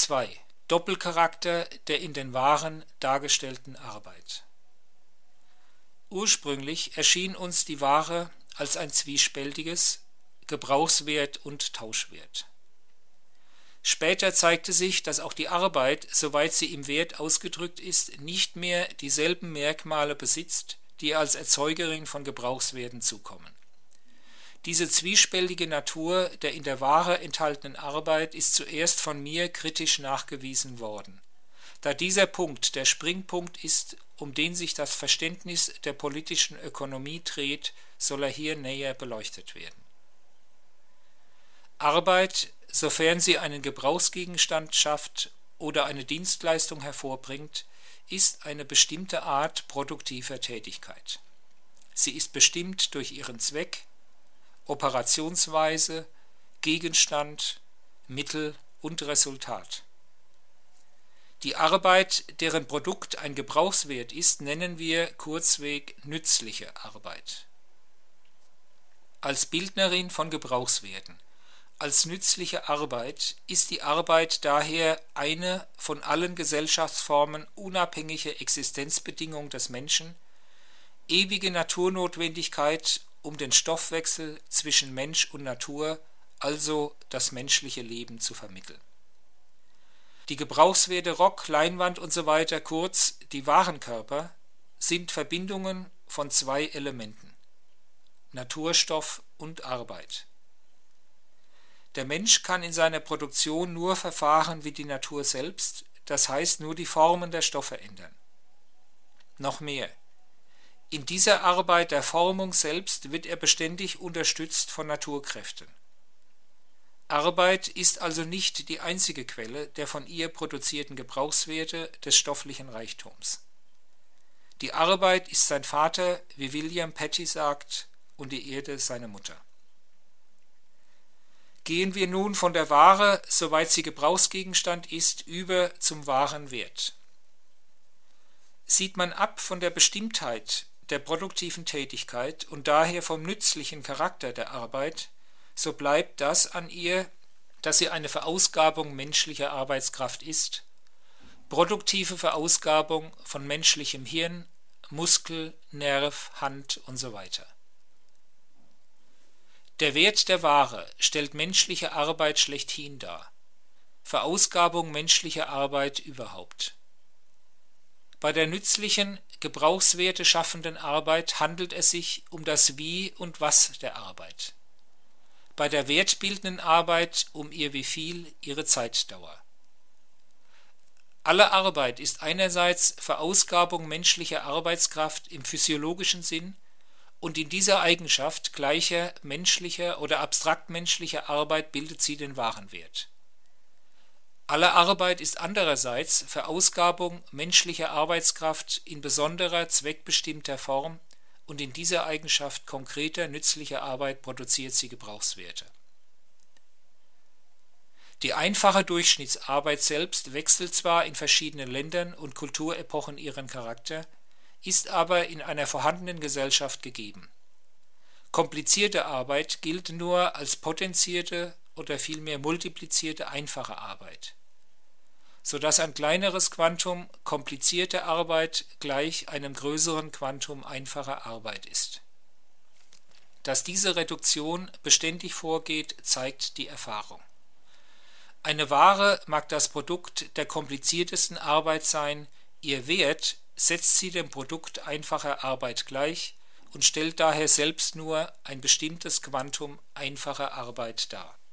2. Doppelcharakter der in den Waren dargestellten Arbeit. Ursprünglich erschien uns die Ware als ein zwiespältiges Gebrauchswert und Tauschwert. Später zeigte sich, dass auch die Arbeit, soweit sie im Wert ausgedrückt ist, nicht mehr dieselben Merkmale besitzt, die als Erzeugerin von Gebrauchswerten zukommen. Diese zwiespältige Natur der in der Ware enthaltenen Arbeit ist zuerst von mir kritisch nachgewiesen worden. Da dieser Punkt der Springpunkt ist, um den sich das Verständnis der politischen Ökonomie dreht, soll er hier näher beleuchtet werden. Arbeit, sofern sie einen Gebrauchsgegenstand schafft oder eine Dienstleistung hervorbringt, ist eine bestimmte Art produktiver Tätigkeit. Sie ist bestimmt durch ihren Zweck, Operationsweise, Gegenstand, Mittel und Resultat. Die Arbeit, deren Produkt ein Gebrauchswert ist, nennen wir kurzweg nützliche Arbeit. Als Bildnerin von Gebrauchswerten, als nützliche Arbeit ist die Arbeit daher eine von allen Gesellschaftsformen unabhängige Existenzbedingung des Menschen, ewige Naturnotwendigkeit, um den Stoffwechsel zwischen Mensch und Natur, also das menschliche Leben, zu vermitteln. Die Gebrauchswerte Rock, Leinwand usw., kurz die Warenkörper, sind Verbindungen von zwei Elementen: Naturstoff und Arbeit. Der Mensch kann in seiner Produktion nur verfahren wie die Natur selbst, das heißt nur die Formen der Stoffe ändern. Noch mehr: In dieser Arbeit der Formung selbst wird er beständig unterstützt von Naturkräften. Arbeit ist also nicht die einzige Quelle der von ihr produzierten Gebrauchswerte des stofflichen Reichtums. Die Arbeit ist sein Vater, wie William Petty sagt, und die Erde seine Mutter. Gehen wir nun von der Ware, soweit sie Gebrauchsgegenstand ist, über zum wahren Wert. Sieht man ab von der Bestimmtheit der produktiven Tätigkeit und daher vom nützlichen Charakter der Arbeit, so bleibt das an ihr, dass sie eine Verausgabung menschlicher Arbeitskraft ist, produktive Verausgabung von menschlichem Hirn, Muskel, Nerv, Hand usw. Der Wert der Ware stellt menschliche Arbeit schlechthin dar, Verausgabung menschlicher Arbeit überhaupt. Bei der nützlichen, Gebrauchswerte schaffenden Arbeit handelt es sich um das Wie und Was der Arbeit. Bei der wertbildenden Arbeit um ihr Wieviel, ihre Zeitdauer. Alle Arbeit ist einerseits Verausgabung menschlicher Arbeitskraft im physiologischen Sinn und in dieser Eigenschaft gleicher menschlicher oder abstrakt menschlicher Arbeit bildet sie den wahren Wert. Alle Arbeit ist andererseits Verausgabung menschlicher Arbeitskraft in besonderer, zweckbestimmter Form und in dieser Eigenschaft konkreter, nützlicher Arbeit produziert sie Gebrauchswerte. Die einfache Durchschnittsarbeit selbst wechselt zwar in verschiedenen Ländern und Kulturepochen ihren Charakter, ist aber in einer vorhandenen Gesellschaft gegeben. Komplizierte Arbeit gilt nur als potenzierte oder vielmehr multiplizierte einfache Arbeit, sodass ein kleineres Quantum komplizierte Arbeit gleich einem größeren Quantum einfacher Arbeit ist. Dass diese Reduktion beständig vorgeht, zeigt die Erfahrung. Eine Ware mag das Produkt der kompliziertesten Arbeit sein, ihr Wert setzt sie dem Produkt einfacher Arbeit gleich und stellt daher selbst nur ein bestimmtes Quantum einfacher Arbeit dar.